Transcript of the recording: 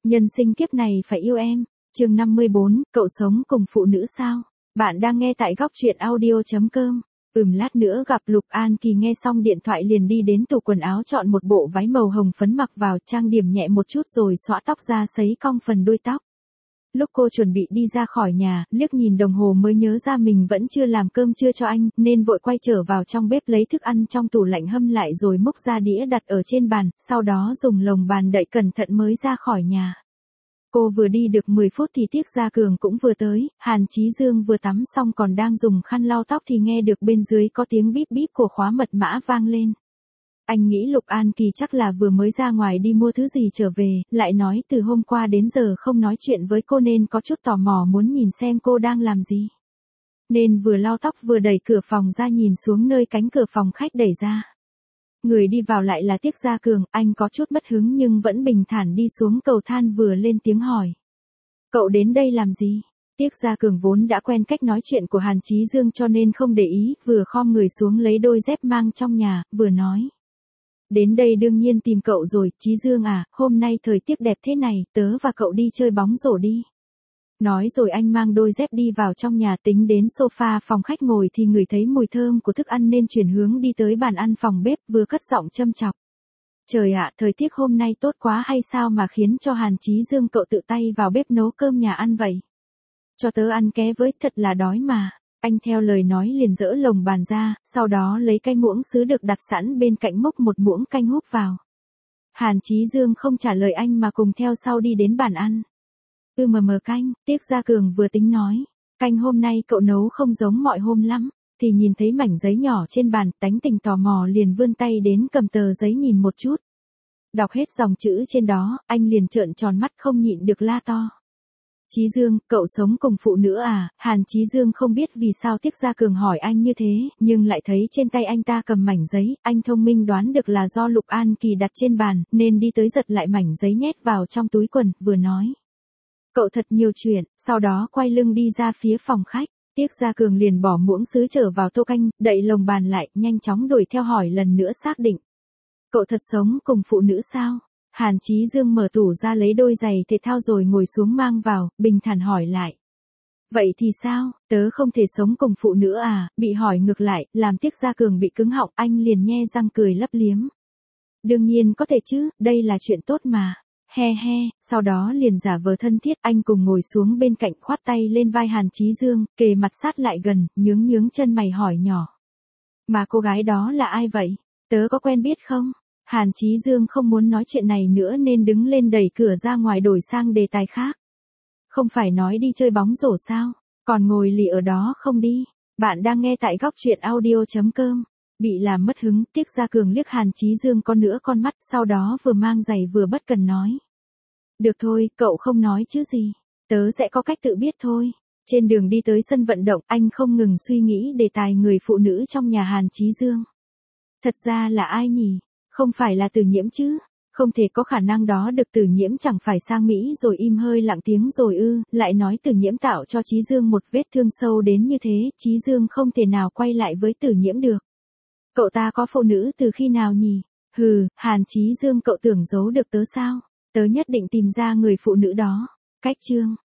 Nhân sinh kiếp này phải yêu em. Chương 54, cậu sống cùng phụ nữ sao? Bạn đang nghe tại góc truyện audio.com. Lát nữa gặp Lục An Kỳ nghe xong điện thoại liền đi đến tủ quần áo chọn một bộ váy màu hồng phấn mặc vào, trang điểm nhẹ một chút rồi xõa tóc ra sấy cong phần đuôi tóc. Lúc cô chuẩn bị đi ra khỏi nhà, liếc nhìn đồng hồ mới nhớ ra mình vẫn chưa làm cơm trưa cho anh, nên vội quay trở vào trong bếp lấy thức ăn trong tủ lạnh hâm lại rồi múc ra đĩa đặt ở trên bàn, sau đó dùng lồng bàn đậy cẩn thận mới ra khỏi nhà. Cô vừa đi được 10 phút thì Tiết Gia Cường cũng vừa tới, Hàn Chí Dương vừa tắm xong còn đang dùng khăn lau tóc thì nghe được bên dưới có tiếng bíp bíp của khóa mật mã vang lên. Anh nghĩ Lục An Kỳ chắc là vừa mới ra ngoài đi mua thứ gì trở về, lại nói từ hôm qua đến giờ không nói chuyện với cô nên có chút tò mò muốn nhìn xem cô đang làm gì. Nên vừa lau tóc vừa đẩy cửa phòng ra nhìn xuống nơi cánh cửa phòng khách đẩy ra. Người đi vào lại là Tiết Gia Cường, anh có chút mất hứng nhưng vẫn bình thản đi xuống cầu thang vừa lên tiếng hỏi. Cậu đến đây làm gì? Tiết Gia Cường vốn đã quen cách nói chuyện của Hàn Chí Dương cho nên không để ý, vừa khom người xuống lấy đôi dép mang trong nhà, vừa nói. Đến đây đương nhiên tìm cậu rồi, Chí Dương à, hôm nay thời tiết đẹp thế này, tớ và cậu đi chơi bóng rổ đi. Nói rồi anh mang đôi dép đi vào trong nhà, tính đến sofa phòng khách ngồi thì ngửi thấy mùi thơm của thức ăn nên chuyển hướng đi tới bàn ăn phòng bếp, vừa cất giọng châm chọc. Trời ạ, thời tiết hôm nay tốt quá hay sao mà khiến cho Hàn Chí Dương cậu tự tay vào bếp nấu cơm nhà ăn vậy? Cho tớ ăn ké với, thật là đói mà. Anh theo lời nói liền dỡ lồng bàn ra, sau đó lấy cái muỗng sứ được đặt sẵn bên cạnh múc một muỗng canh húp vào. Hàn Chí Dương không trả lời anh mà cùng theo sau đi đến bàn ăn. Canh, Tiết Gia Cường vừa tính nói. Canh hôm nay cậu nấu không giống mọi hôm lắm, thì nhìn thấy mảnh giấy nhỏ trên bàn, tánh tình tò mò liền vươn tay đến cầm tờ giấy nhìn một chút. Đọc hết dòng chữ trên đó, anh liền trợn tròn mắt không nhịn được la to. Chí Dương, cậu sống cùng phụ nữ à? Hàn Chí Dương không biết vì sao Tiết Gia Cường hỏi anh như thế, nhưng lại thấy trên tay anh ta cầm mảnh giấy, anh thông minh đoán được là do Lục An Kỳ đặt trên bàn, nên đi tới giật lại mảnh giấy nhét vào trong túi quần, vừa nói. Cậu thật nhiều chuyện, sau đó quay lưng đi ra phía phòng khách. Tiết Gia Cường liền bỏ muỗng sứ trở vào tô canh, đậy lồng bàn lại, nhanh chóng đuổi theo hỏi lần nữa xác định. Cậu thật sống cùng phụ nữ sao? Hàn Chí Dương mở tủ ra lấy đôi giày thể thao rồi ngồi xuống mang vào, bình thản hỏi lại. Vậy thì sao, tớ không thể sống cùng phụ nữ à? Bị hỏi ngược lại, làm Tiết Gia Cường bị cứng họng, anh liền nhe răng cười lấp liếm. Đương nhiên có thể chứ, đây là chuyện tốt mà. He he, sau đó liền giả vờ thân thiết, anh cùng ngồi xuống bên cạnh khoát tay lên vai Hàn Chí Dương, kề mặt sát lại gần, nhướng chân mày hỏi nhỏ. Mà cô gái đó là ai vậy? Tớ có quen biết không? Hàn Chí Dương không muốn nói chuyện này nữa nên đứng lên đẩy cửa ra ngoài đổi sang đề tài khác. Không phải nói đi chơi bóng rổ sao? Còn ngồi lì ở đó không đi? Bạn đang nghe tại góc truyện audio.com. Bị làm mất hứng, Tiết Gia Cường liếc Hàn Chí Dương con mắt, sau đó vừa mang giày vừa bất cần nói. Được thôi, cậu không nói chứ gì. Tớ sẽ có cách tự biết thôi. Trên đường đi tới sân vận động, anh không ngừng suy nghĩ đề tài người phụ nữ trong nhà Hàn Chí Dương. Thật ra là ai nhỉ? Không phải là Từ Nhiễm chứ? Không thể có khả năng đó được, Từ Nhiễm chẳng phải sang Mỹ rồi im hơi lặng tiếng rồi ư? Lại nói Từ Nhiễm tạo cho Chí Dương một vết thương sâu đến như thế, Chí Dương không thể nào quay lại với Từ Nhiễm được. Cậu ta có phụ nữ từ khi nào nhỉ? Hàn Chí Dương, cậu tưởng giấu được tớ sao? Tớ nhất định tìm ra người phụ nữ đó. Cách chương.